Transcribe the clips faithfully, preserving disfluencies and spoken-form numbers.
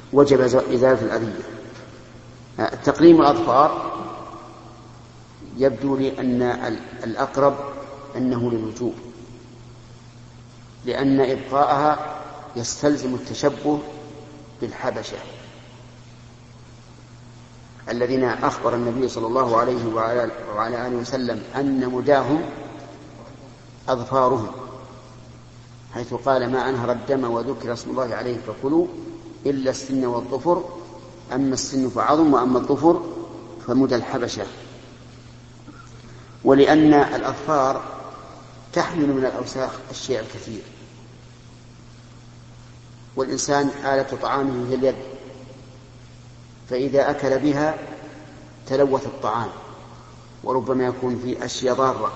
وجب إزالة الأذية. تقليم الأظفار يبدو لي أن الأقرب أنه للوجوب، لأن إبقاءها يستلزم التشبه بالحبشة الذين أخبر النبي صلى الله عليه وعلى آله وسلم أن مداهم أظفارهم، حيث قال ما أنهر الدم وذكر اسم الله عليه فكلوا إلا السن والظفر، أما السن فعظم وأما الظفر فمدى الحبشة. ولأن الأظفار تحمل من الأوساخ الشيء الكثير، والإنسان آلة طعامه هي اليد، فإذا أكل بها تلوث الطعام وربما يكون فيه أشياء ضارة.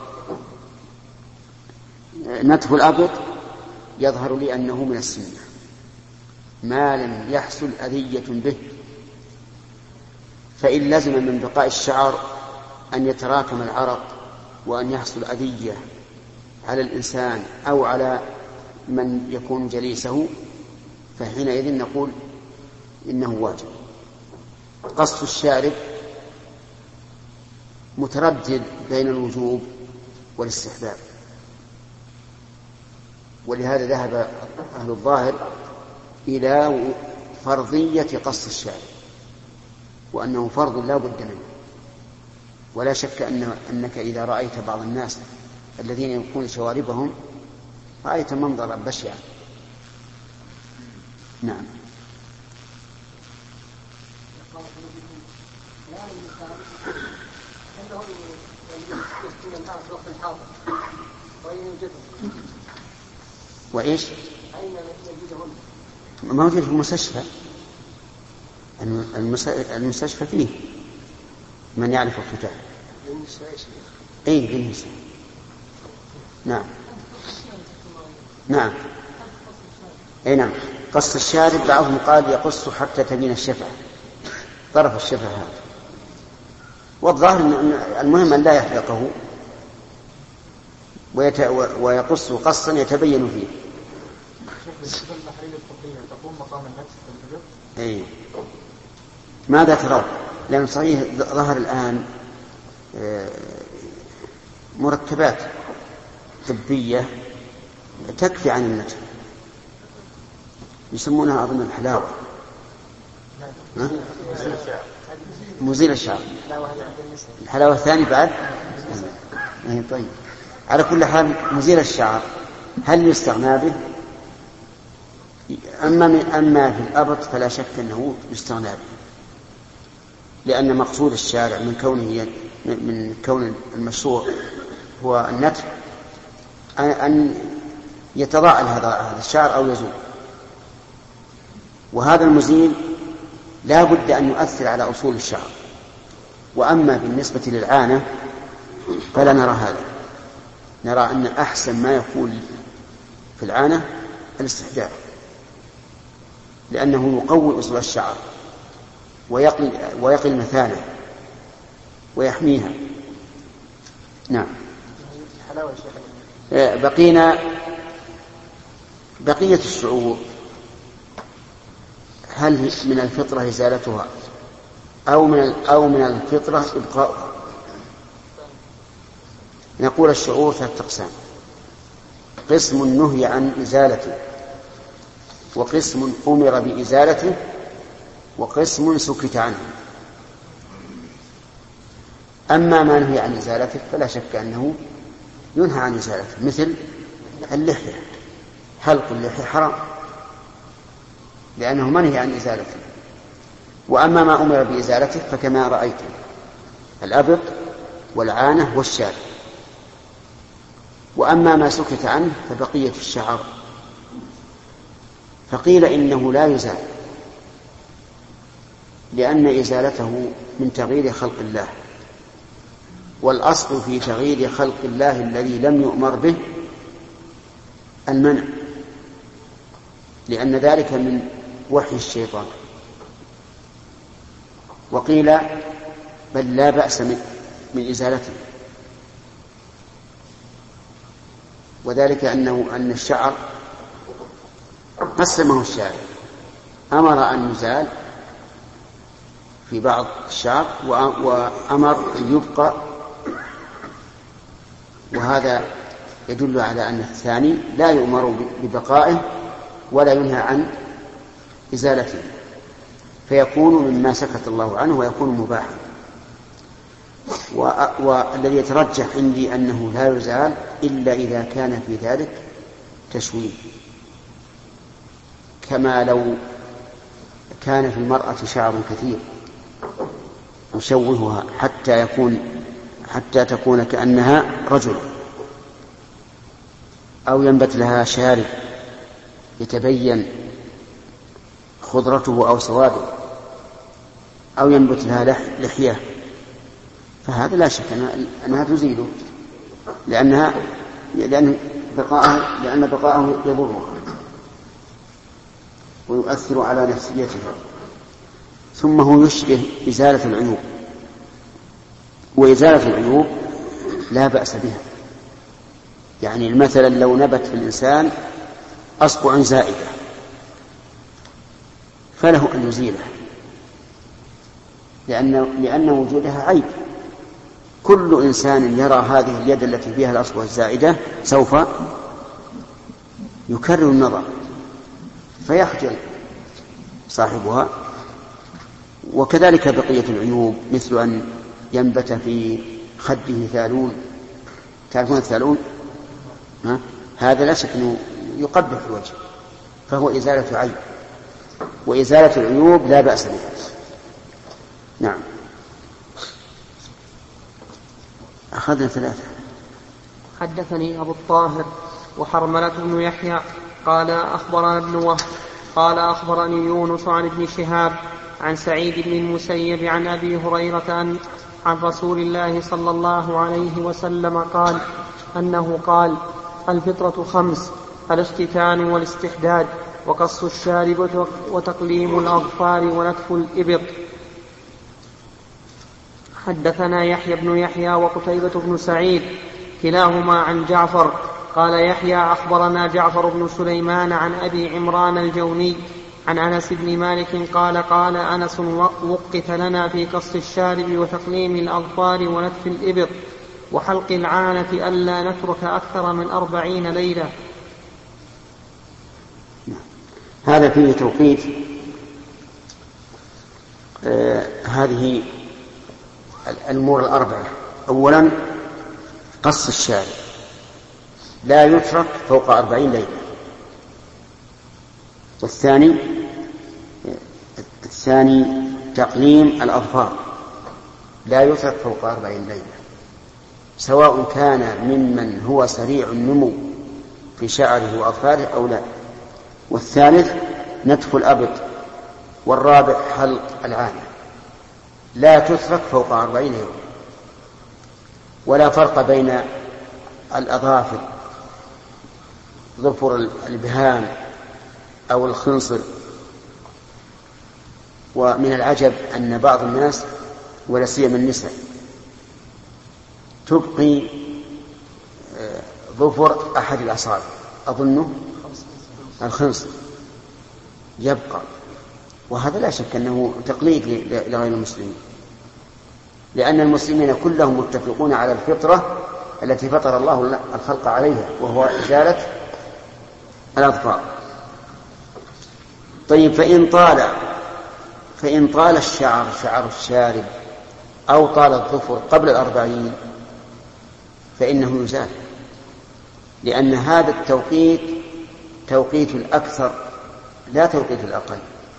نتف الأبط يظهر لي أنه من السنة ما لم يحصل أذية به، فإن لزم من بقاء الشعر أن يتراكم العرق وأن يحصل أذية على الإنسان أو على من يكون جليسه، فحينئذ نقول إنه واجب. قص الشارب متردد بين الوجوب والاستحباب، ولهذا ذهب أهل الظاهر إلى فرضية قص الشارب، وأنه فرض لا بد منه. ولا شك أن أنك إذا رأيت بعض الناس الذين يكون شواربهم رأيت منظرا بشعا. نعم. وإيش؟ موجود في المستشفى. المستشفى فيه من يعرف الختان. أي بالنسبة. نعم نعم أي نعم. قص الشارب بعضهم قال يقص حتى تبين الشفة، طرف الشفة هذا، والظاهر المهم أن لا يحرقه ويت... ويقص قصا يتبين فيه. أي ماذا ترى؟ لأن صحيح ظهر الآن مركبات طبية تكفي عن النتف، يسمونها أظن الحلاوة، مزيل الشعر. الحلاوة الثانية بعد. طيب، على كل حال مزيل الشعر هل يستغنى به؟ أما, أما في الأبط فلا شك أنه يستغنى به، لأن مقصود الشارع من كونه من كون المشروع هو النتف أن يتضاءل هذا الشعر أو يزول، وهذا المزيل لا بد أن يؤثر على أصول الشعر. وأما بالنسبة للعانة فلا نرى هذا، نرى أن أحسن ما يكون في العانة الاستحباب، لأنه يقوي أصول الشعر ويقي, ويقي المثانة ويحميها. نعم. بقينا بقية الشعور، هل من الفطرة إزالتها أو من أو من الفطرة إبقاؤها؟ نقول الشعور ثلاثة أقسام: قسم نهي عن إزالته، وقسم أمر بإزالته، وقسم سكت عنه. أما ما نهي عن إزالته فلا شك أنه ينهى عن إزالته، مثل اللحية، حلق اللحية حرام لأنه منهي عن إزالته. وأما ما أمر بإزالته فكما رأيت الأبط والعانة والشارب. وأما ما سكت عنه فبقية الشعر، فقيل إنه لا يزال، لأن إزالته من تغيير خلق الله، والأصل في تغيير خلق الله الذي لم يؤمر به المنع، لأن ذلك من وحي الشيطان. وقيل بل لا بأس من إزالته، وذلك أنه أن الشعر قسمه الشارع: أمر أن يزال في بعض الشعر وأمر أن يبقى، وهذا يدل على أن الثاني لا يؤمر ببقائه ولا ينهى عن إزالته، فيكون مما سكت الله عنه ويكون مباحا. والذي يترجح عندي أنه لا يزال إلا إذا كان في ذلك تشويه، كما لو كان في المرأة شعر كثير يشوهها حتى يكون حتى تكون كأنها رجل، أو ينبت لها شارب يتبين خضرته أو سواده، أو ينبت لها لحية، فهذا لا شك أنها تزيله، لأنها لأن بقاءه لأن بقاءه يضرها ويؤثر على نفسيتها. ثم هو يشبه إزالة العيوب، وإزالة العيوب لا بأس بها. يعني مثلا لو نبت في الإنسان أصبع زائدة فله أن يزيله، لأن, لأن وجودها عيب. كل إنسان يرى هذه اليد التي فيها الأصبع الزائدة سوف يكرر النظر فيخجل صاحبها. وكذلك بقية العيوب، مثل أن ينبت في خده ثالون، تعرفون الثالون؟ ها؟ هذا لا شك أنه يقبح الوجه، فهو إزالة عيب، وإزالة العيوب لا بأس بها. نعم. أخذنا ثلاثة. حدثني أبو الطاهر وحرملة بن يحيى قال أخبرنا ابن وهب قال أخبرني يونس عن ابن شهاب عن سعيد بن المسيب عن أبي هريرة عن رسول الله صلى الله عليه وسلم قال أنه قال: الفطرة خمس: الاختتان والاستحداد وقص الشارب وتقليم الأظفار ونتف الإبط. حدثنا يحيى بن يحيى وقتيبة بن سعيد كلاهما عن جعفر قال يحيى أخبرنا جعفر بن سليمان عن أبي عمران الجوني عن أنس بن مالك قال قال أنس: وقت لنا في قص الشارب وتقليم الأظفار ونتف الإبط وحلق العانة ألا نترك أكثر من أربعين ليلة. هذا فيه توقيت آه هذه الأمور الأربعة. أولا قص الشارب لا يترك فوق أربعين ليلة. والثاني الثاني تقليم الأظفار لا يترك فوق أربعين ليلة، سواء كان ممن هو سريع النمو في شعره وأظفاره أو لا. والثالث نتف الأبط. والرابع حلق العانة لا تترك فوق أربعين يوم. ولا فرق بين الأظافر ظفر البهام أو الخنصر. ومن العجب أن بعض الناس ولا سيما النساء تبقي ظفر أحد الأصابع، أظنه الخنصر يبقى، وهذا لا شك أنه تقليد لغير المسلمين، لأن المسلمين كلهم متفقون على الفطرة التي فطر الله الخلق عليها، وهو إزالة الأظفار. طيب، فإن طال فإن طال الشعر شعر الشارب أو طال الظفر قبل الأربعين فإنه يزال، لأن هذا التوقيت توقيت الأكثر لا توقيت الأقل.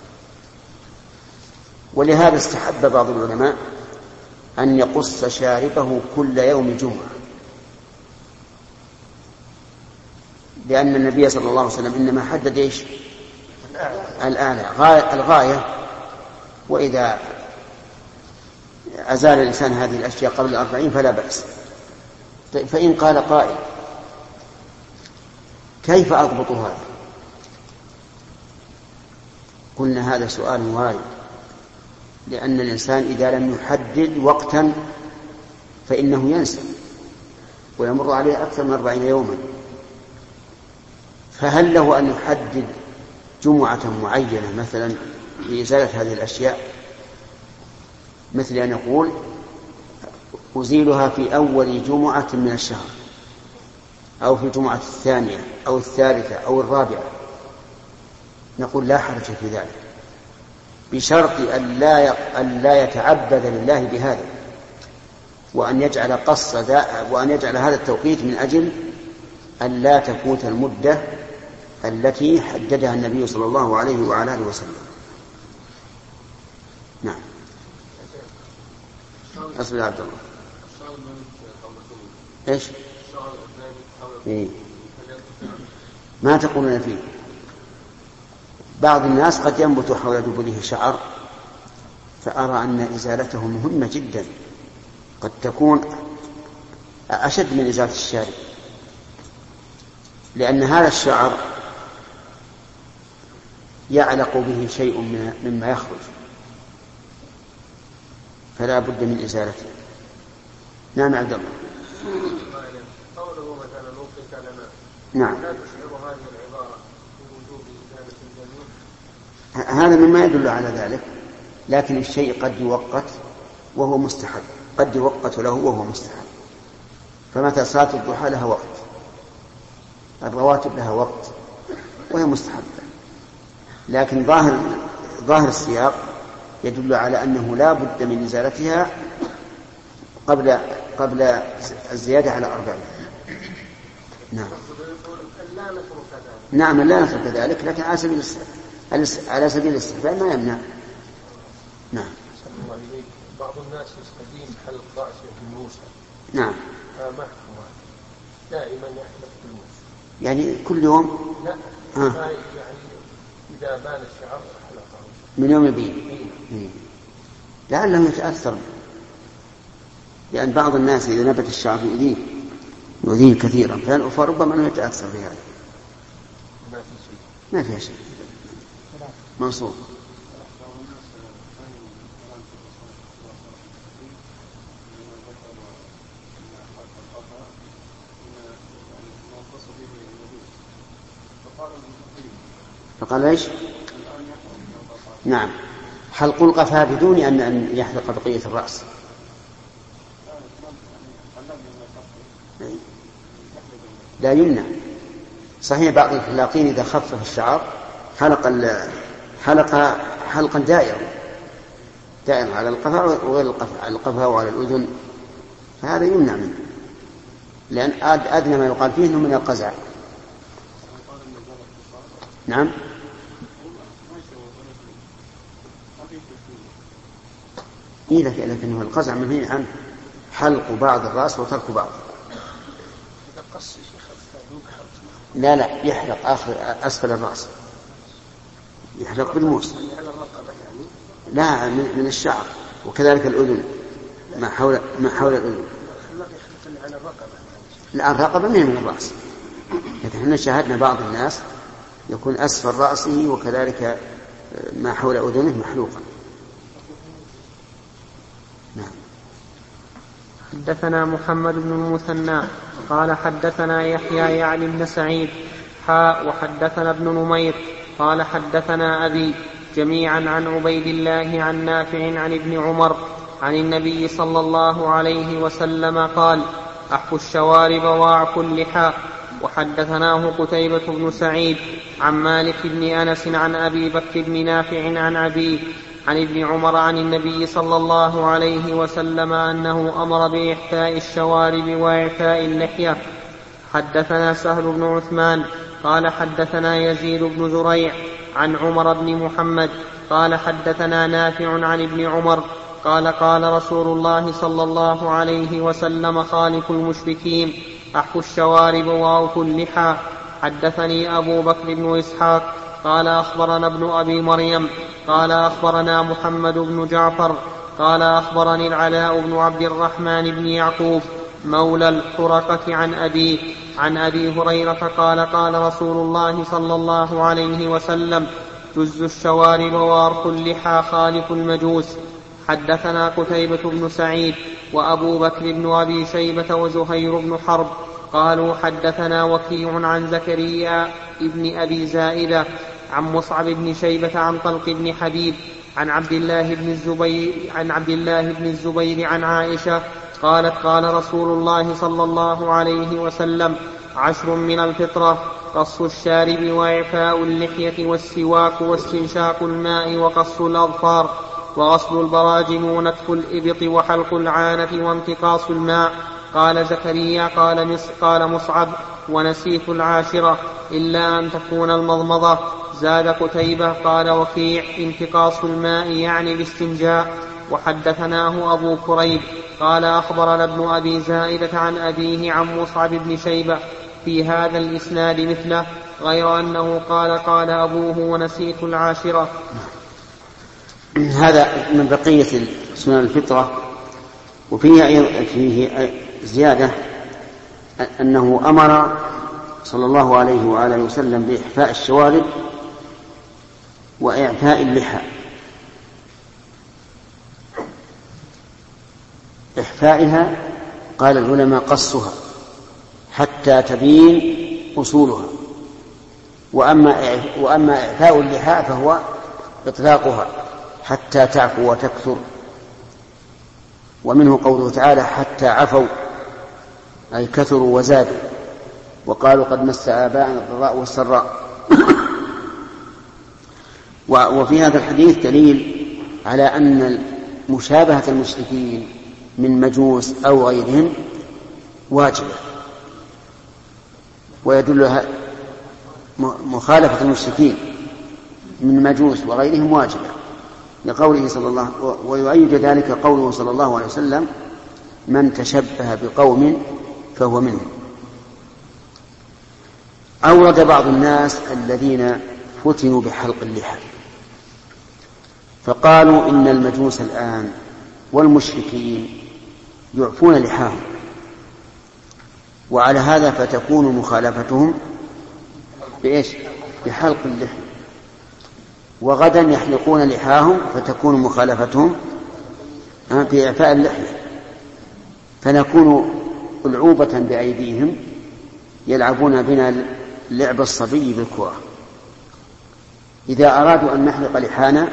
ولهذا استحب بعض العلماء أن يقص شاربه كل يوم جمعة، لأن النبي صلى الله عليه وسلم إنما حدد إيش؟ الأعلى، غاية الغاية. وإذا أزال الإنسان هذه الأشياء قبل الأربعين فلا بأس. فإن قال قائل: كيف أضبط هذا؟ قلنا هذا سؤال وارد، لأن الإنسان إذا لم يحدد وقتا فإنه ينسى ويمر عليه أكثر من أربعين يوما. فهل له أن يحدد جمعة معينة مثلا لإزالة هذه الأشياء، مثل أن يقول أزيلها في أول جمعة من الشهر أو في الجمعة الثانية أو الثالثة أو الرابعة، نقول لا حرج في ذلك، بشرط أن لا أن لا يتعبد لله بهذا، وأن يجعل قص وأن يجعل هذا التوقيت من أجل أن لا تفوت المدة التي حددها النبي صلى الله عليه وعلى آله وسلم. نعم. أصبر عبد الله. إيش؟ إيه؟ ما تقولون فيه؟ بعض الناس قد ينبت حول دبره شعر، فأرى أن إزالته مهمة جدا، قد تكون أشد من إزالة الشارب، لأن هذا الشعر يعلق به شيء مما يخرج، فلا بد من إزالته. نعم عبد الله. قوله مثلا نوقف لنا، نعم، لا تشعر هذه العبارة بوجوب إزالة الجميع؟ هذا مما يدل على ذلك، لكن الشيء قد يوقت وهو مستحب، قد يوقت له وهو مستحب. فمتى صلاة الضحى لها وقت، الرواتب لها وقت وهي مستحبة، لكن ظاهر ظاهر السياق يدل على أنه لا بد من إزالتها قبل قبل الزيادة على أربعين. نعم. نعم لا نترك ذلك، لكن على سبيل على سبيل الاستحباب ما يمنع. نعم. بعض الناس يستدين حلق رأسه بالموسى. نعم. ما دائما يحلق بالموسى. يعني كل يوم؟ لا. آه. يعني إذا بان الشعر حلقه. من يوم يبين. إيه. لعله يتأثر، لأن بعض الناس إذا نبت الشعر يؤذيه يؤذيه كثيرا، فربما أنه يتأثر بهذا. ما في شيء. ما فيها شيء. منصور. فقال ايش؟ نعم، حلق القفا بدون أن يحلق بقية الرأس. لا يمنع، صحيح بعض الحلاقين إذا خفف الشعر حلق حلق حلقا دائرا دائرا على القفا وغير القفا، على القفا وعلى الأذن، فهذا يمنع منه، لأن أدنى ما يقال فيه إنه من القزع. نعم. إيه لكنه القزع منهي عن حلق بعض الرأس وترك بعض. لا لا يحلق آخر أسفل الرأس، يحلق بالموس، لا من الشعر، وكذلك الأذن ما حول ما حول الأذن. لا الرقبة منه من الرأس، لكن احنا شاهدنا بعض الناس يكون أسفل رأسه وكذلك ما حول أذنه محلوقا. نعم. حدثنا محمد بن المثنى قال حدثنا يحيى يعني بن سعيد حاء وحدثنا ابن نمير قال حدثنا أبي جميعا عن عبيد الله عن نافع عن ابن عمر عن النبي صلى الله عليه وسلم قال أحفوا الشوارب وأعفوا اللحى. وحدثناه قتيبة بن سعيد عن مالك بن أنس عن أبي بكر بن نافع عن أبيه عن ابن عمر عن النبي صلى الله عليه وسلم أنه أمر بإحفاء الشوارب وإعفاء اللحية. حدثنا سهل بن عثمان قال حدثنا يزيد بن زريع عن عمر بن محمد قال حدثنا نافع عن ابن عمر قال قال رسول الله صلى الله عليه وسلم خالف المشركين أحفوا الشوارب وأوفوا اللحى. حدثني أبو بكر بن إسحاق قال أخبرنا ابن أبي مريم قال أخبرنا محمد بن جعفر قال أخبرني العلاء بن عبد الرحمن بن يعقوب مولى الحرقة عن أبيه عن أبي هريرة قال قال رسول الله صلى الله عليه وسلم جز الشوارب وأرخوا اللحى خالف المجوس. حدثنا قتيبة بن سعيد وأبو بكر بن أبي شيبة وزهير بن حرب قالوا حدثنا وكيع عن زكريا ابن أبي زائدة عن مصعب بن شيبة عن طلق بن حبيب عن عبد الله بن الزبير عن عبد الله بن الزبير عن عائشة قالت قال رسول الله صلى الله عليه وسلم عشر من الفطرة: قص الشارب وإعفاء اللحية والسواك واستنشاق الماء وقص الأظفار وغسل البراجم ونتف الإبط وحلق العانة وانتقاص الماء. قال زكريا قال, مص قال مصعب: ونسيت العاشرة إلا أن تكون المضمضة. زاد قتيبة قال وكيع: انتقاص الماء يعني الاستنجاء. وحدثناه أبو كريب قال أخبرنا ابن أبي زائدة عن أبيه عن مصعب بن شيبة في هذا الإسناد مثله، غير أنه قال قال أبوه: ونسيت العاشرة. هذا من بقية سنن الفطرة. وفيه فيه زيادة أنه أمر صلى الله عليه وآله وسلم بإحفاء الشوارب وإعفاء اللحى. إحفائها قال العلماء قصها حتى تبين أصولها، وأما وأما إعفاء اللحى فهو إطلاقها حتى تعفو وتكثر. ومنه قوله تعالى: حتى عفوا، أي كثروا وزادوا، وقالوا قد مس آباءنا الضراء والسراء. وفي هذا الحديث دليل على أن مشابهة المشركين من مجوس أو غيرهم واجبة، ويدل مخالفة المشركين من مجوس وغيرهم واجبة لقوله صلى الله عليه وسلم. ويؤيد ذلك قوله صلى الله عليه وسلم: من تشبه بقوم فهو منهم. أورد بعض الناس الذين فتنوا بحلق اللحى فقالوا إن المجوس الآن والمشركين يعفون لحاهم، وعلى هذا فتكون مخالفتهم بإيش؟ بحلق اللحى، وغدا يحلقون لحاهم فتكون مخالفتهم بإعفاء اللحية، فنكون ألعوبة بأيديهم يلعبون بنا لعب الصبي بالكرة. إذا أرادوا أن نحلق لحانا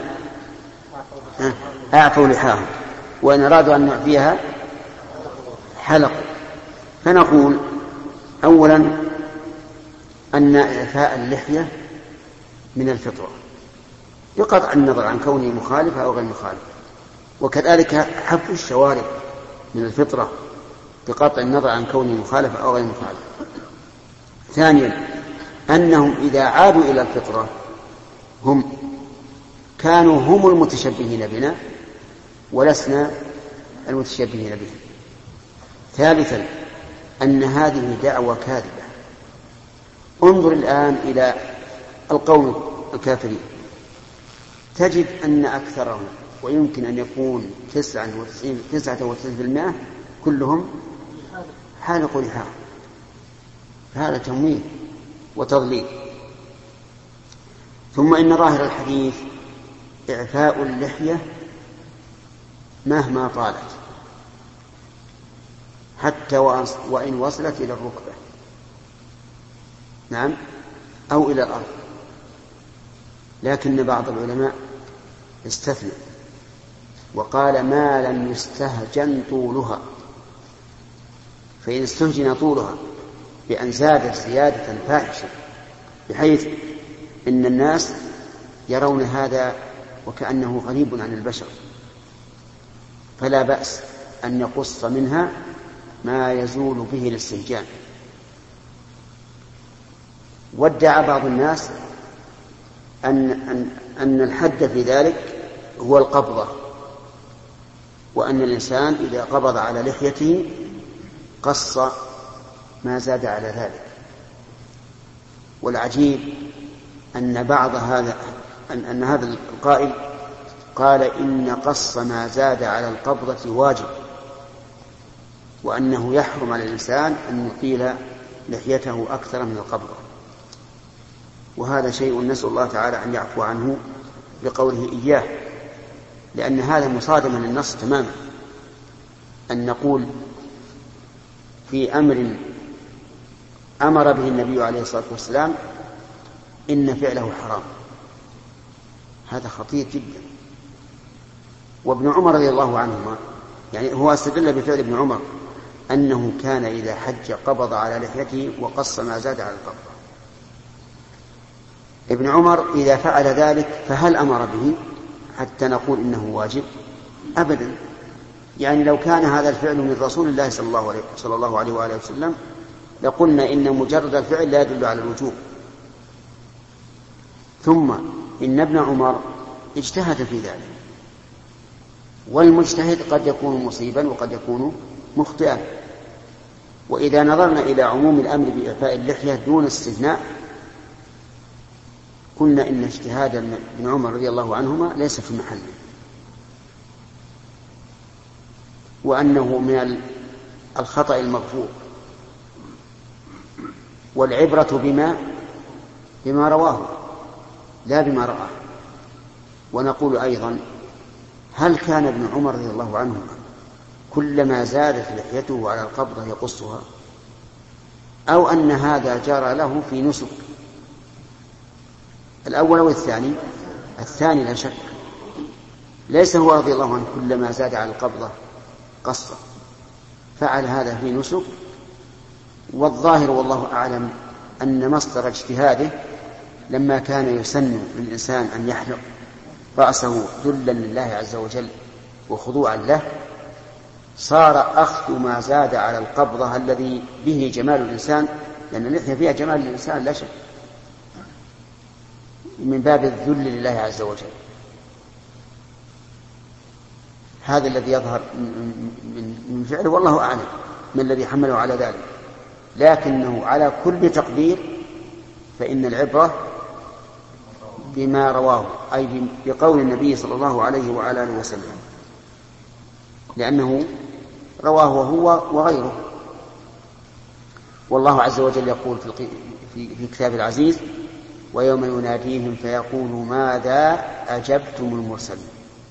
أعفوا لحاهم، وإن أرادوا أن نعفيها حلقوا. فنقول أولا أن إعفاء اللحية من الفطرة بقطع النظر عن كونه مخالفة أو غير مخالفة، وكذلك حف الشوارب من الفطرة بقطع النظر عن كونه مخالفة أو غير مخالفة. ثانيا أنهم إذا عادوا إلى الفطرة هم كانوا هم المتشبهين بنا ولسنا المتشبهين بهم. ثالثا أن هذه دعوة كاذبة. انظر الآن إلى القوم الكافرين، تجد أن أكثرهم ويمكن أن يكون تسعة وتسعين بالمئة كلهم حالقوا لحاهم. هذا تمويه وتضليل. ثم إن ظاهر الحديث إعفاء اللحية مهما طالت حتى وإن وصلت إلى الركبة، نعم، أو إلى الأرض. لكن بعض العلماء استثنى وقال: ما لم يستهجن طولها. فإن استهجن طولها بأن زادت زيادة فاحشة بحيث إن الناس يرون هذا وكأنه غريب عن البشر، فلا بأس أن يقص منها ما يزول به الاستهجان. وادعى بعض الناس أن, أن, أن الحد في ذلك هو القبضة، وأن الإنسان إذا قبض على لحيته قص ما زاد على ذلك. والعجيب أن بعض هذا أن, أن هذا القائل قال إن قص ما زاد على القبضة واجب، وأنه يحرم على الإنسان أن يطيل لحيته أكثر من القبضة. وهذا شيء نسأل الله تعالى أن يعفو عنه بقوله إياه، لأن هذا مصادم للنص تماما. أن نقول في أمر أمر به النبي عليه الصلاة والسلام إن فعله حرام، هذا خطير جدا. وابن عمر رضي الله عنهما يعني هو استدل بفعل ابن عمر أنه كان إذا حج قبض على لحيته وقص ما زاد على القبضة. ابن عمر إذا فعل ذلك فهل أمر به حتى نقول إنه واجب؟ أبدا. يعني لو كان هذا الفعل من رسول الله صلى الله عليه, صلى الله عليه وآله وسلم لقلنا إن مجرد الفعل لا يدل على الوجوب. ثم إن ابن عمر اجتهد في ذلك، والمجتهد قد يكون مصيبا وقد يكون مخطئا. وإذا نظرنا إلى عموم الأمر بإعفاء اللحية دون استثناء قلنا إن اجتهاد ابن عمر رضي الله عنهما ليس في محله، وأنه من الخطأ المغفور، والعبرة بما بما رواه لا بما رآه. ونقول أيضا هل كان ابن عمر رضي الله عنهما كلما زادت لحيته على القبضة يقصها، أو أن هذا جرى له في نسك؟ الأول أو الثاني؟ الثاني لا شك. ليس هو رضي الله عنه كلما زاد على القبضة قصة، فعل هذا في نسك. والظاهر والله أعلم أن مصدر اجتهاده لما كان يسن للإنسان أن يحلق رأسه ذلا لله عز وجل وخضوعا له، صار أخذ ما زاد على القبضة الذي به جمال الإنسان، لأن اللحية فيها جمال الإنسان لا شك، من باب الذل لله عز وجل. هذا الذي يظهر من فعله والله أعلم من الذي حمله على ذلك، لكنه على كل تقدير فإن العبرة بما رواه، أي بقول النبي صلى الله عليه وعلى آله وسلم، لأنه رواه هو وغيره. والله عز وجل يقول في كتاب العزيز: ويوم يناديهم فيقول ماذا أجبتم المرسلين،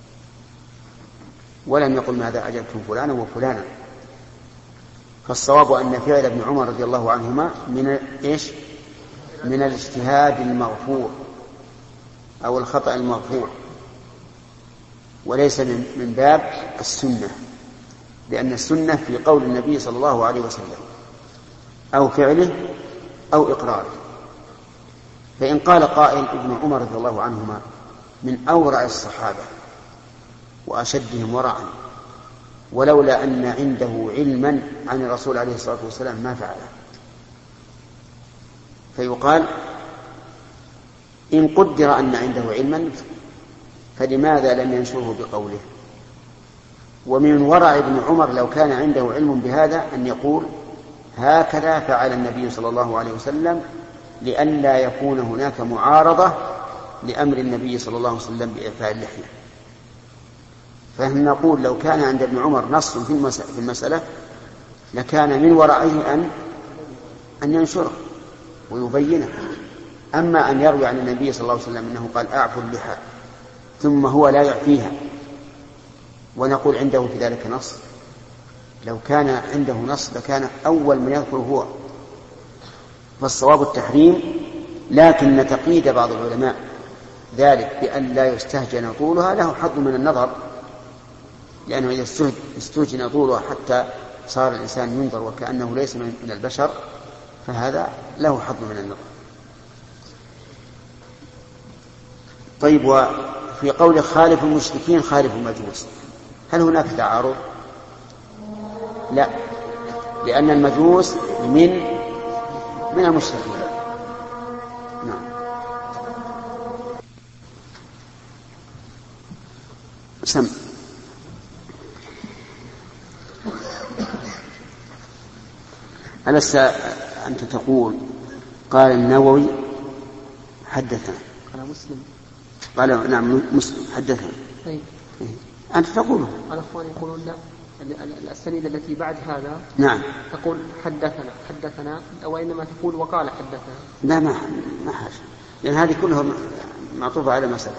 ولم يقل ماذا أجبتم فلانا وفلانا. فالصواب أن فعل ابن عمر رضي الله عنهما من إيش؟ من الاجتهاد المغفور أو الخطأ المغفور، وليس من باب السنة، لأن السنة في قول النبي صلى الله عليه وسلم أو فعله أو إقراره. فإن قال قائل: ابن عمر رضي الله عنهما من أورع الصحابة وأشدهم ورعا، ولولا أن عنده علما عن الرسول عليه الصلاة والسلام ما فعله. فيقال: إن قدر أن عنده علما فلماذا لم ينشره بقوله؟ ومن ورع ابن عمر لو كان عنده علم بهذا أن يقول: هكذا فعل النبي صلى الله عليه وسلم، لئلا يكون هناك معارضة لأمر النبي صلى الله عليه وسلم بإعفاء اللحية. فهم نقول لو كان عند ابن عمر نص في المسألة لكان من ورعه أن أن ينشره ويبينه. أما أن يروي عن النبي صلى الله عليه وسلم أنه قال: أعفوا اللحى، ثم هو لا يعفيها، ونقول عنده في ذلك نص. لو كان عنده نص لكان أول من يذكر هو. فالصواب التحريم، لكن تقييد بعض العلماء ذلك بأن لا يستهجن طولها له حظ من النظر، لأنه إذا استهجن طولها حتى صار الإنسان ينظر وكأنه ليس من البشر فهذا له حظ من النظر. طيب، وفي قول خالف المشركين خالف المجوس، هل هناك تعارض؟ لا، لأن المجوس من من المشركين. نعم. سم ألست أنت تقول قال النووي حدثنا، قال مسلم، قال نعم مسلم حدثنا. طيب أنت تقوله. الأخوان يقولون لا، السنيد التي بعد هذا نعم تقول حدثنا حدثنا، أو إنما تقول وقال حدثنا. لا، ما ما حاجة، لأن هذه كلها معطوفة على مسألة.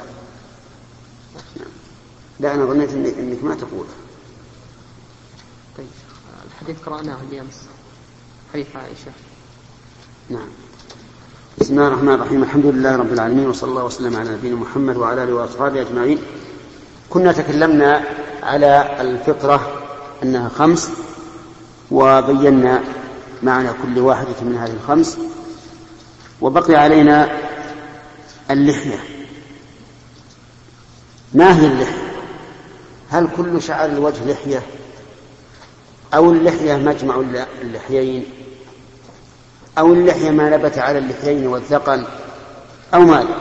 لا، أنا ظنيت إنك, إنك ما تقول. طيب، الحديث قرأناه اليوم، حديث عائشة. نعم. بسم الله الرحمن الرحيم. الحمد لله رب العالمين، وصلى الله وسلم على نبينا محمد وعلى آله وأصحابه أجمعين. كنا تكلمنا على الفطرة أنها خمس، وبينا معنى كل واحدة من هذه الخمس، وبقي علينا اللحية. ما هي اللحية؟ هل كل شعر الوجه لحية، أو اللحية مجمع اللحيين، أو اللحية ما نبت على اللحيين والذقن، أو ماذا؟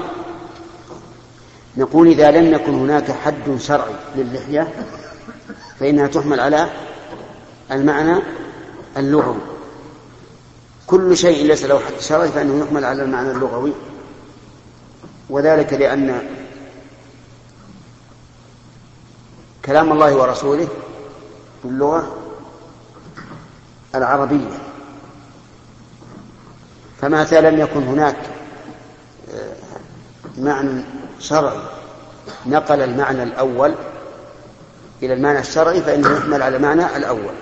نقول إذا لم يكن هناك حد شرعي للحية فإنها تحمل على المعنى اللغوي. كل شيء ليس له حد شرعي فإنه يحمل على المعنى اللغوي، وذلك لأن كلام الله ورسوله باللغة العربية، فمتى لم يكن هناك معنى شرعي نقل المعنى الأول إلى المعنى الشرعي فإنه يحمل على المعنى الأول.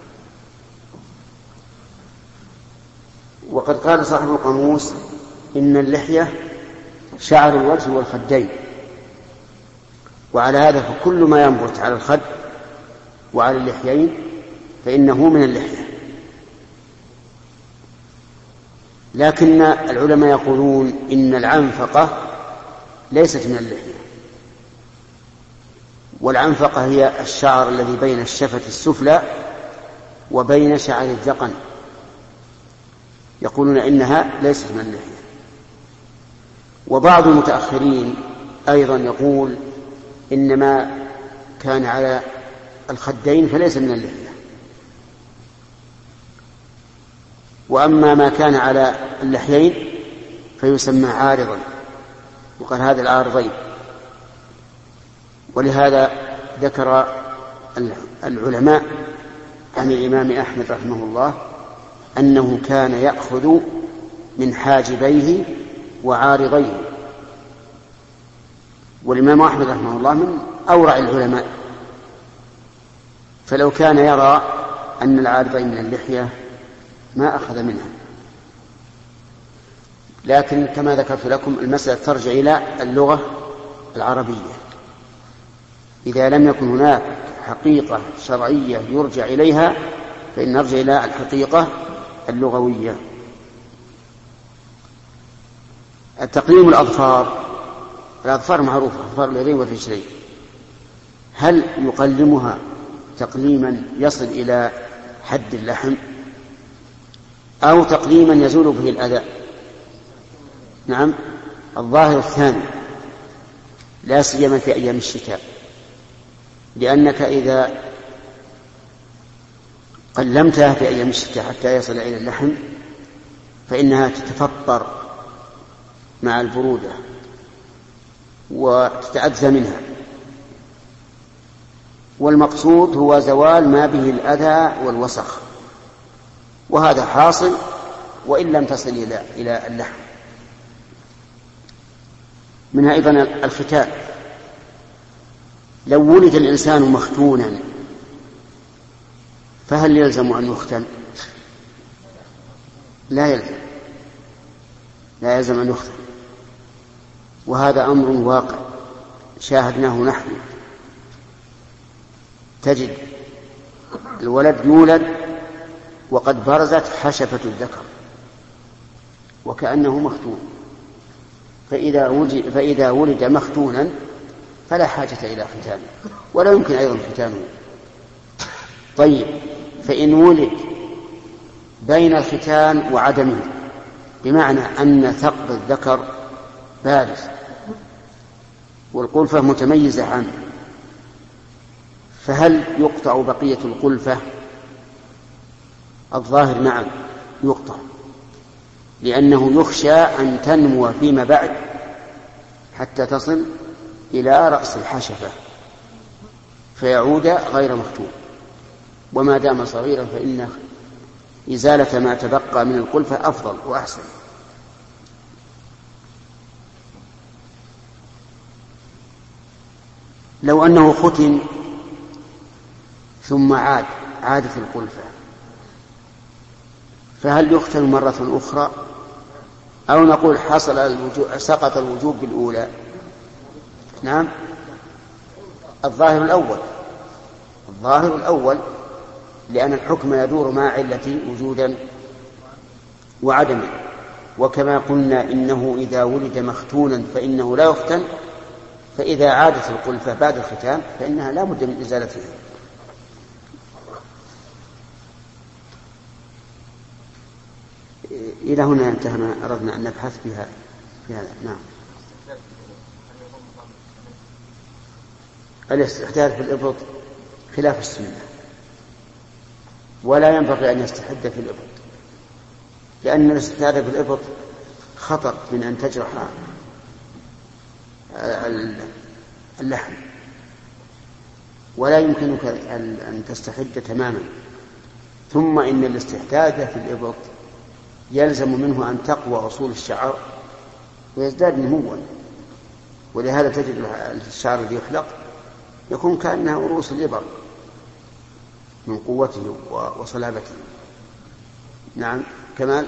وقد قال صاحب القاموس إن اللحية شعر الوجه والخدين، وعلى هذا فكل ما ينبت على الخد وعلى اللحيين فإنه من اللحية. لكن العلماء يقولون إن العنفقة ليست من اللحية، والعنفقة هي الشعر الذي بين الشفة السفلى وبين شعر الذقن، يقولون إنها ليست من اللحية. وبعض المتأخرين أيضا يقول إن ما كان على الخدين فليس من اللحية، وأما ما كان على اللحيين فيسمى عارضا، وقال هذا العارضين. ولهذا ذكر العلماء عن الإمام أحمد رحمه الله أنه كان يأخذ من حاجبيه وعارضيه، والإمام أحمد رحمه الله من أورع العلماء، فلو كان يرى أن العارضين من اللحية ما أخذ منها. لكن كما ذكرت لكم المسألة ترجع إلى اللغة العربية. إذا لم يكن هناك حقيقة شرعية يرجع إليها فإن نرجع إلى الحقيقة اللغوية. التقليم الأظفار، الأظفار معروفة، أظفار اليدين والرجلين، هل يقلمها تقليما يصل إلى حد اللحم أو تقليما يزول به الأذى؟ نعم، الظاهر الثاني، لا سيما في أيام الشتاء، لأنك إذا قلمتها في أيام الشتاء حتى يصل إلى اللحم فإنها تتفطر مع البرودة وتتأذى منها، والمقصود هو زوال ما به الأذى والوسخ، وهذا حاصل وإن لم تصل إلى إلى اللحم. منها أيضا الختان. لو ولد الإنسان مختونا فهل يلزم أن يختن؟ لا يلزم، لا يلزم أن يختن، وهذا أمر واقع شاهدناه نحن. تجد الولد يولد وقد برزت حشفة الذكر وكأنه مختون، فإذا ولد, فإذا ولد مختونا فلا حاجة إلى ختانه، ولا يمكن أيضا ختانه. طيب، فإن ولد بين الختان وعدمه، بمعنى أن ثقب الذكر بارز والقلفة متميزة عنه، فهل يقطع بقية القلفة؟ الظاهر نعم يقطع، لأنه يخشى أن تنمو فيما بعد حتى تصل إلى رأس الحشفة فيعود غير مختون، وما دام صغيرا فإن إزالة ما تبقى من القلفة أفضل وأحسن. لو أنه ختن ثم عاد عادت القلفة فهل يختن مرة أخرى أو نقول حصل الوجوب سقط الوجوب بالأولى. نعم الظاهر الأول الظاهر الأول لأن الحكم يدور مع علة وجودا وعدما. وكما قلنا إنه إذا ولد مختونا فإنه لا يختن، فإذا عادت القلفة بعد الختان فإنها لا بد من إزالتها. إلى هنا انتهى ما أردنا أن نبحث بها في هذا. نعم الاستحداث في الإبط خلاف السنة، ولا ينبغي أن يستحد في الإبط، لأن الاستحداث في الإبط خطر من أن تجرح اللحم، ولا يمكنك أن تستحد تماما. ثم إن الاستحداث في الإبط يلزم منه أن تقوى أصول الشعر ويزداد نموا، ولهذا تجد الشعر الذي يحلق يكون كأنها رؤوس الإبر من قوته وصلابته. نعم كمال.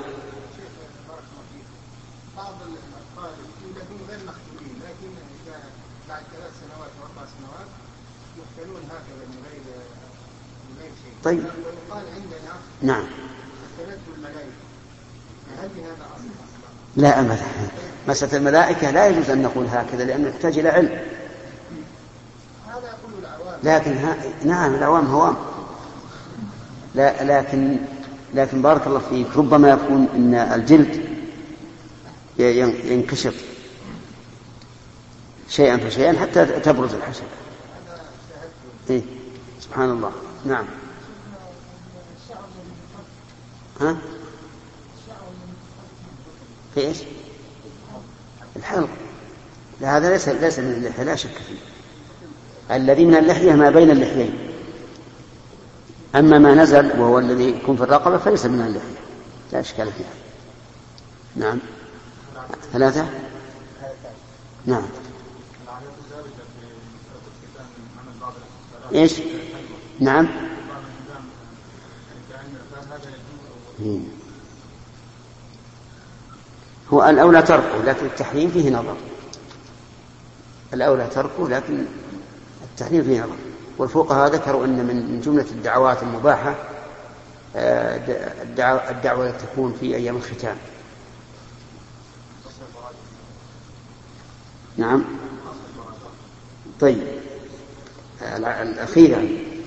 بعض الأطفال يولدون غير مختونين، لكن إذا بعد ثلاث سنوات وأربع سنوات يختلون هكذا من غير من غير شيء. طيب. ويقال عندنا نعم. اختلته الملائكة، هل هذا أصل أصلا؟ لا أبدا، مسألة الملائكة لا يجوز أن نقول هكذا لأنه يحتاج إلى علم. هذا يقول العوام. لكن ها... نعم العوام هوام. لا لكن لكن بارك الله فيك ربما يكون إن الجلد ينكشف شيئا فشيئا حتى تبرز الحشرة. إيه؟ سبحان الله. نعم. ها؟ في إيش؟ الحلق. لا هذا ليس ليس من اللحية لا شك فيه. الذي من اللحية ما بين اللحيين، أما ما نزل وهو الذي يكون في الرقبة فليس من اللحية، لا إشكال فيها. نعم. ثلاثة. نعم. إيش؟ نعم. هو الأولى تركه، لكن التحريم فيه نظر. الأولى تركه لكن التحريم فيه نظر. والفقهاء ذكروا أن من جملة الدعوات المباحة الدعوة التي تكون في أيام الختان. نعم. طيب الأخيرة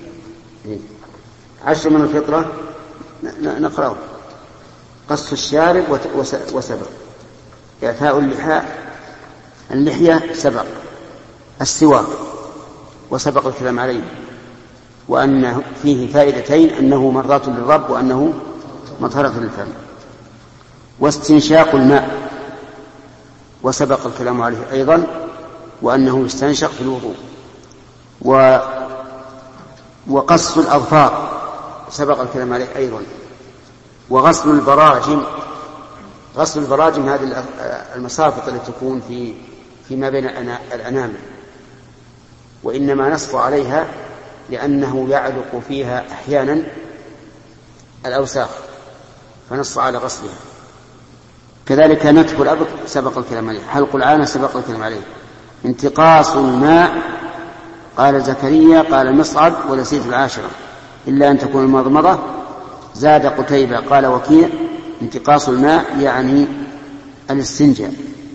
عشر من الفطرة نقرأه. قص الشارب وسبق، إعفاء اللحاء اللحية سبق، السواك وسبق الكلام عليه، وأن فيه فائدتين: أنه مرضاة للرب وأنه مطهرة للفم، واستنشاق الماء وسبق الكلام عليه أيضا، وأنه يستنشق في الوضوء، و وقص الأظفار سبق الكلام عليه أيضا، وغسل البراجم. غسل البراجم هذه المصافط التي تكون في فيما بين الأنامل، وإنما نص عليها لأنه يعلق فيها أحيانا الأوساخ فنص على غسلها. كذلك نتف الأبط سبق الكلام عليه، حلق العانة سبق الكلام عليه، انتقاص الماء قال زكريا قال المصعب ونسيت العاشرة إلا أن تكون المضمضة. زاد قتيبة قال وكيع انتقاص الماء يعني الاستنجاء.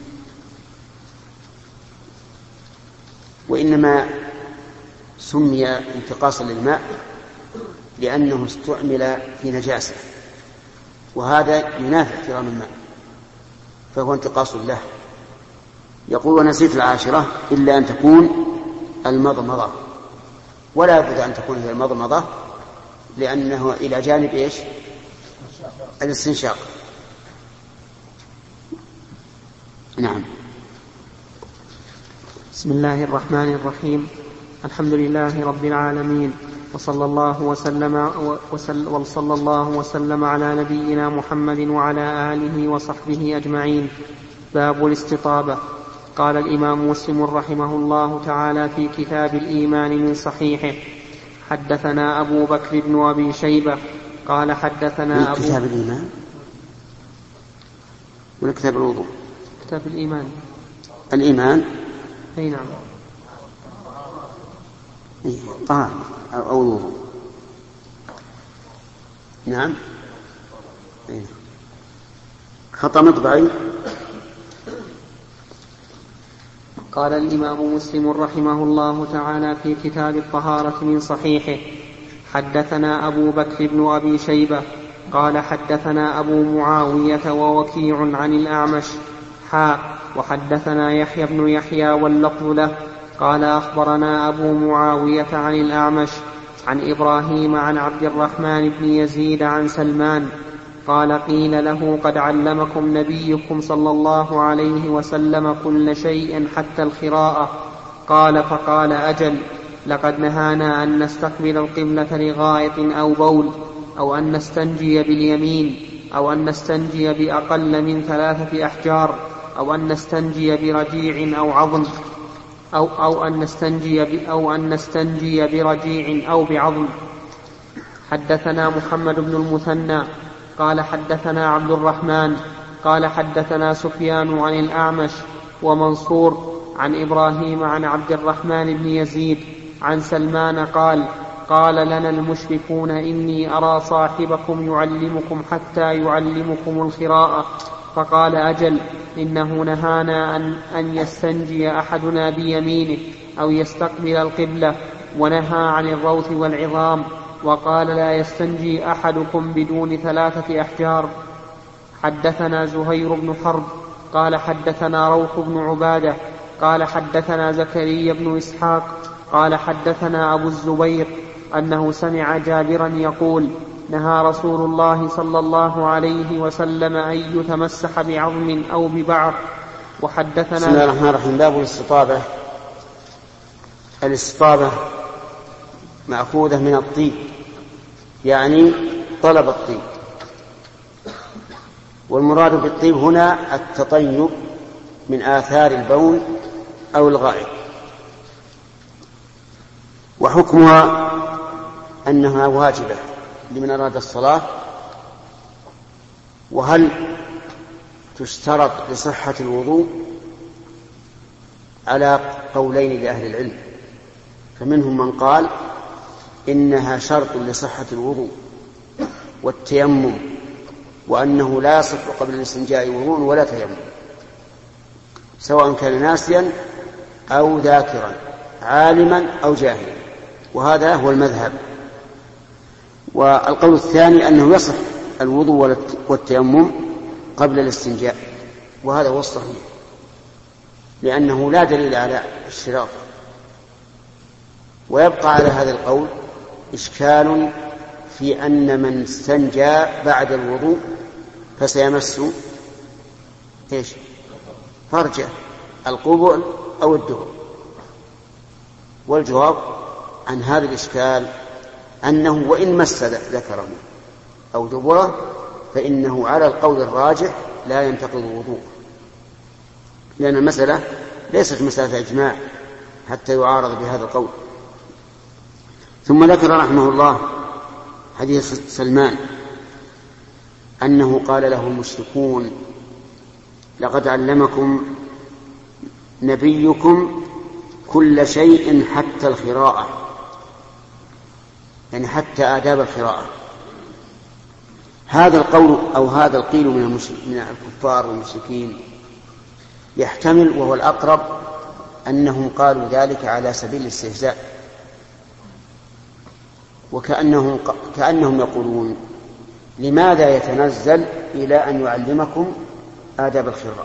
وإنما سمي انتقاصا للماء لأنه استعمل في نجاسة، وهذا ينافي احترام الماء، فهو انتقاص له. يقول ونسيت العاشرة إلا أن تكون المضمضة، ولا بد أن تكون هي المضمضة لأنه إلى جانب إيش؟ الاستنشاق. نعم. بسم الله الرحمن الرحيم. الحمد لله رب العالمين، وصلى الله وسلم وصلى الله وسلم على نبينا محمد وعلى آله وصحبه أجمعين. باب الاستطابة. قال الإمام مسلم رحمه الله تعالى في كتاب الإيمان من صحيحه: حدثنا أبو بكر بن أبي شيبة قال حدثنا أبو كتاب الإيمان ولا كتاب الوضوء؟ كتاب الإيمان. الإيمان أي نعم. طهارة أو الوضوء. نعم. أي. خطأ مطبعي. قال الإمام مسلم رحمه الله تعالى في كتاب الطهارة من صحيحه: حدثنا أبو بكر بن أبي شيبة قال حدثنا أبو معاوية ووكيع عن الأعمش حاء وحدثنا يحيى بن يحيى واللفظ له قال أخبرنا أبو معاوية عن الأعمش عن إبراهيم عن عبد الرحمن بن يزيد عن سلمان قال قيل له قد علمكم نبيكم صلى الله عليه وسلم كل شيء حتى الخراءة. قال فقال أجل، لقد نهانا أن نستقبل القبلة لغائط أو بول أو أن نستنجي باليمين أو أن نستنجي بأقل من ثلاثة أحجار أو أن نستنجي برجيع أو عظم أو, أو, أن, نستنجي أو أن نستنجي برجيع أو بعظم. حدثنا محمد بن المثنى قال حدثنا عبد الرحمن قال حدثنا سفيان عن الأعمش ومنصور عن إبراهيم عن عبد الرحمن بن يزيد عن سلمان قال قال لنا المشركون إني أرى صاحبكم يعلمكم حتى يعلمكم الخراءة. فقال أجل، إنه نهانا أن, أن يستنجي أحدنا بيمينه أو يستقبل القبلة، ونهى عن الروث والعظام، وقال لا يستنجي أحدكم بدون ثلاثة أحجار. حدثنا زهير بن حرب قال حدثنا روح بن عبادة قال حدثنا زكريا بن إسحاق قال حدثنا أبو الزبير أنه سمع جابرا يقول نهى رسول الله صلى الله عليه وسلم أن يتمسح بعظم أو ببعر. وحدثنا بسم الله الرحمن الرحيم. باب الاستطابة. الاستطابة مأخوذة من الطيب، يعني طلب الطيب، والمراد بالطيب هنا التطيب من آثار البول أو الغائط. وحكمها أنها واجبة لمن أراد الصلاة. وهل تشترط لصحة الوضوء؟ على قولين لأهل العلم، فمنهم من قال إنها شرط لصحة الوضوء والتيمم، وأنه لا يصح قبل الاستنجاء وضوء ولا تيمم، سواء كان ناسيا أو ذاكرا، عالما أو جاهلا، وهذا هو المذهب. والقول الثاني أنه يصح الوضوء والتيمم قبل الاستنجاء، وهذا هو الصحيح، لأنه لا دليل على الشراط. ويبقى على هذا القول إشكال في أن من استنجى بعد الوضوء فسيمس إيش؟ فرجه، القبل أو الدبر. والجواب عن هذا الإشكال أنه وإن مس ذكره أو دبره فإنه على القول الراجح لا ينتقض الوضوء، لأن المسألة ليست مسألة إجماع حتى يعارض بهذا القول. ثم ذكر رحمه الله حديث سلمان أنه قال له المشركون لقد علمكم نبيكم كل شيء حتى الخراءة، يعني حتى آداب الخراءة. هذا القول أو هذا القيل من, من الكفار والمشركين يحتمل، وهو الأقرب، أنهم قالوا ذلك على سبيل الاستهزاء، وكأنهم كأنهم يقولون لماذا يتنزل إلى أن يعلمكم آداب الخراءة؟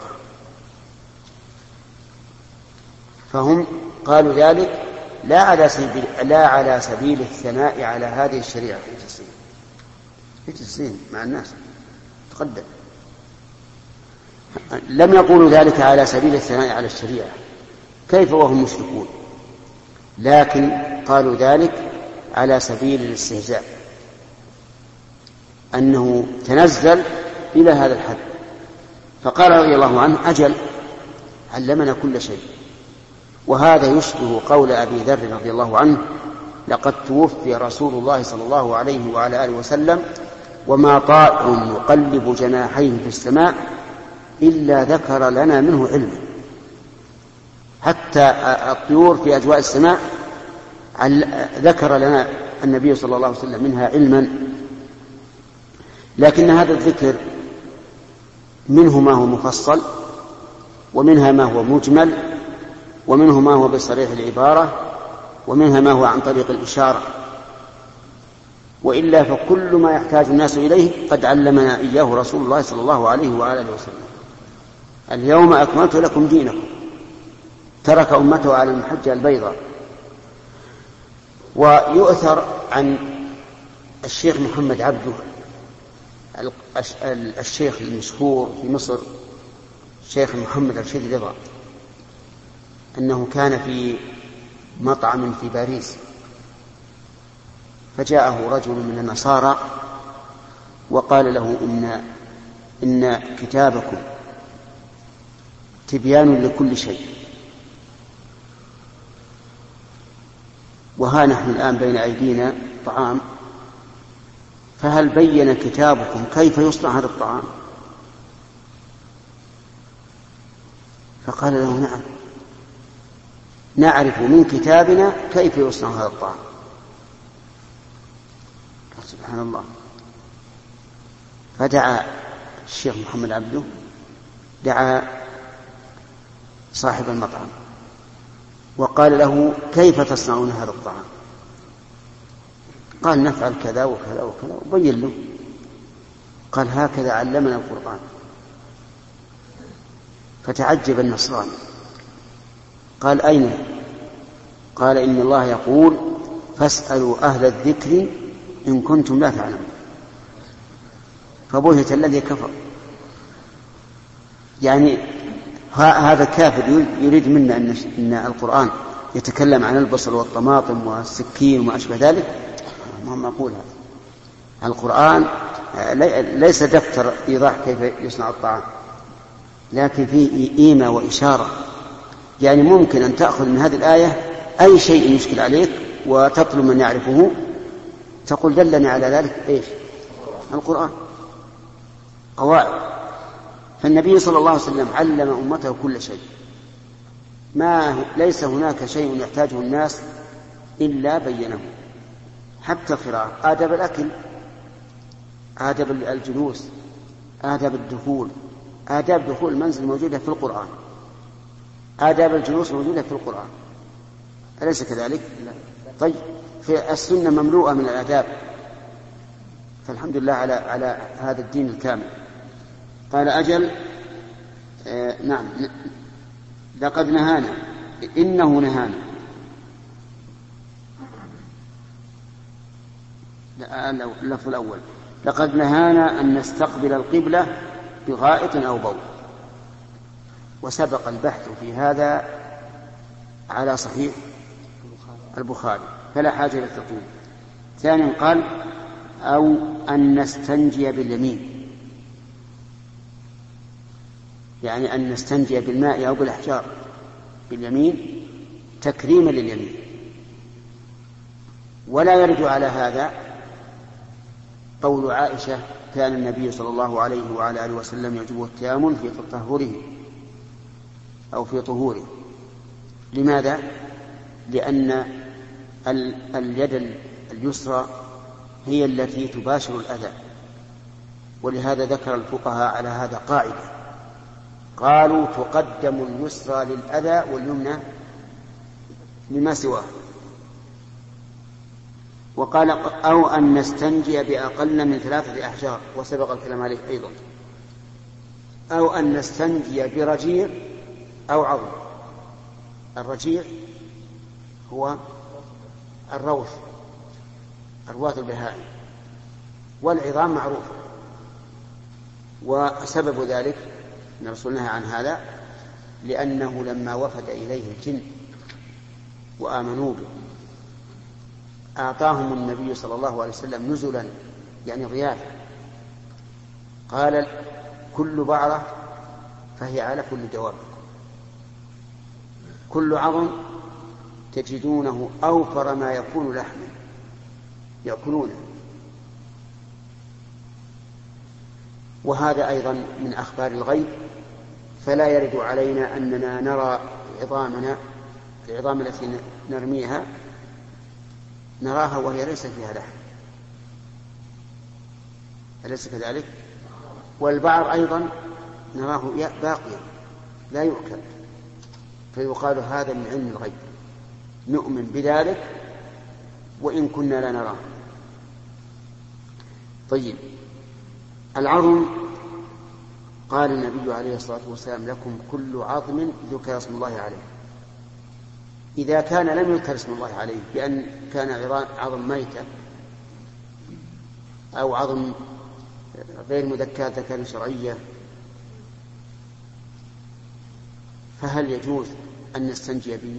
فهم قالوا ذلك لا على سبيل, لا على سبيل الثناء على هذه الشريعة في تسليم في تسليم مع الناس تقدم. لم يقولوا ذلك على سبيل الثناء على الشريعة، كيف وهم مشركون؟ لكن قالوا ذلك على سبيل الاستهزاء، أنه تنزل إلى هذا الحد. فقال رضي الله عنه أجل، علمنا كل شيء. وهذا يشبه قول أبي ذر رضي الله عنه لقد توفي رسول الله صلى الله عليه وعلى آله وسلم وما طائر يقلب جناحيه في السماء إلا ذكر لنا منه علما، حتى الطيور في أجواء السماء ذكر لنا النبي صلى الله عليه وسلم منها علما. لكن هذا الذكر منه ما هو مفصل، ومنها ما هو مجمل، ومنه ما هو بصريح العبارة، ومنها ما هو عن طريق الإشارة. وإلا فكل ما يحتاج الناس إليه قد علمنا إياه رسول الله صلى الله عليه وآله وسلم. اليوم أكملت لكم دينكم، ترك أمته على المحجة البيضاء. ويؤثر عن الشيخ محمد عبده الشيخ المشهور في مصر، الشيخ محمد رشيد رضا، أنه كان في مطعم في باريس، فجاءه رجل من النصارى وقال له إن, إن كتابكم تبيان لكل شيء، وها نحن الآن بين أيدينا طعام، فهل بين كتابكم كيف يصنع هذا الطعام؟ فقال له نعم، نعرف من كتابنا كيف يصنع هذا الطعام. سبحان الله. فدعا الشيخ محمد عبده، دعا صاحب المطعم وقال له كيف تصنعون هذا الطعام؟ قال نفعل كذا وكذا وكذا، وبين له. قال هكذا علمنا القرآن. فتعجب النصراني، قال أين؟ قال إن الله يقول فاسألوا أهل الذكر إن كنتم لا تعلمون. فبهت الذي كفر. يعني هذا كافر يريد منا أن القرآن يتكلم عن البصل والطماطم والسكين وما أشبه ذلك. ما نقول هذا القرآن ليس دفتر إيضاح كيف يصنع الطعام، لكن فيه إيمة وإشارة. يعني ممكن أن تأخذ من هذه الآية أي شيء يشكل عليك وتطلب من يعرفه، تقول دلني على ذلك إيش؟ القرآن. قواعد. فالنبي صلى الله عليه وسلم علم أمته كل شيء، ما ليس هناك شيء يحتاجه الناس إلا بينه، حتى القراءة، آداب الأكل، آداب الجلوس، آداب الدخول، آداب دخول المنزل موجودة في القرآن، آداب الجلوس موجودة في القرآن، أليس كذلك؟ طيب، في السنة مملوءة من الآداب. فالحمد لله على على هذا الدين الكامل. قال أجل آه نعم لقد نهانا، إنه نهانا، اللفظ الأول لقد نهانا أن نستقبل القبلة بغائط أو بول. وسبق البحث في هذا على صحيح البخاري فلا حاجة للتطويل. ثانيا قال أو أن نستنجي باليمين، يعني أن نستنجي بالماء أو بالأحجار باليمين تكريما لليمين. ولا يرد على هذا قول عائشة كان النبي صلى الله عليه وعلى آله وسلم يعجبه التيامن في تطهره أو في طهوره. لماذا؟ لأن اليد اليسرى هي التي تباشر الأذى، ولهذا ذكر الفقهاء على هذا قاعدة، قالوا تقدم اليسرى للأذى واليمنى لما سواه. وقال أو أن نستنجي بأقل من ثلاثة أحجار، وسبق الكلام عليه أيضا. أو أن نستنجي برجيع أو عظم. الرجيع هو الروث، أرواث البهائم، والعظام معروفة. وسبب ذلك أن رسولنا عن هذا لأنه لما وفد إليه الجن وآمنوا به أعطاهم النبي صلى الله عليه وسلم نزلا، يعني ضيافة. قال كل بعرة فهي على كل دواب، كل عظم تجدونه أوفر ما يكون لحما يأكلونه. وهذا أيضا من أخبار الغيب فلا يرد علينا أننا نرى عظامنا العظام التي نرميها نراها وهي ليس فيها لحم، أليس كذلك؟ والبعض أيضا نراه باقيا لا يؤكل، فيقال هذا من علم الغيب نؤمن بذلك وإن كنا لا نراه. طيب، العظم قال النبي عليه الصلاة والسلام لكم كل عظم ذكر اسم الله عليه. إذا كان لم يذكر اسم الله عليه بأن كان عظم ميتة أو عظم غير مذكاة ذكر شرعية، فهل يجوز أن نستنجي به؟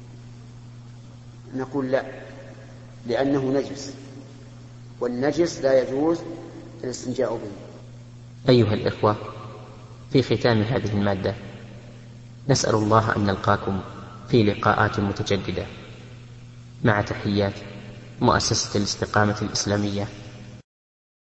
نقول لا، لأنه نجس، والنجس لا يجوز الاستنجاء به. أيها الإخوة، في ختام هذه المادة نسأل الله أن نلقاكم في لقاءات متجددة، مع تحيات مؤسسة الاستقامة الإسلامية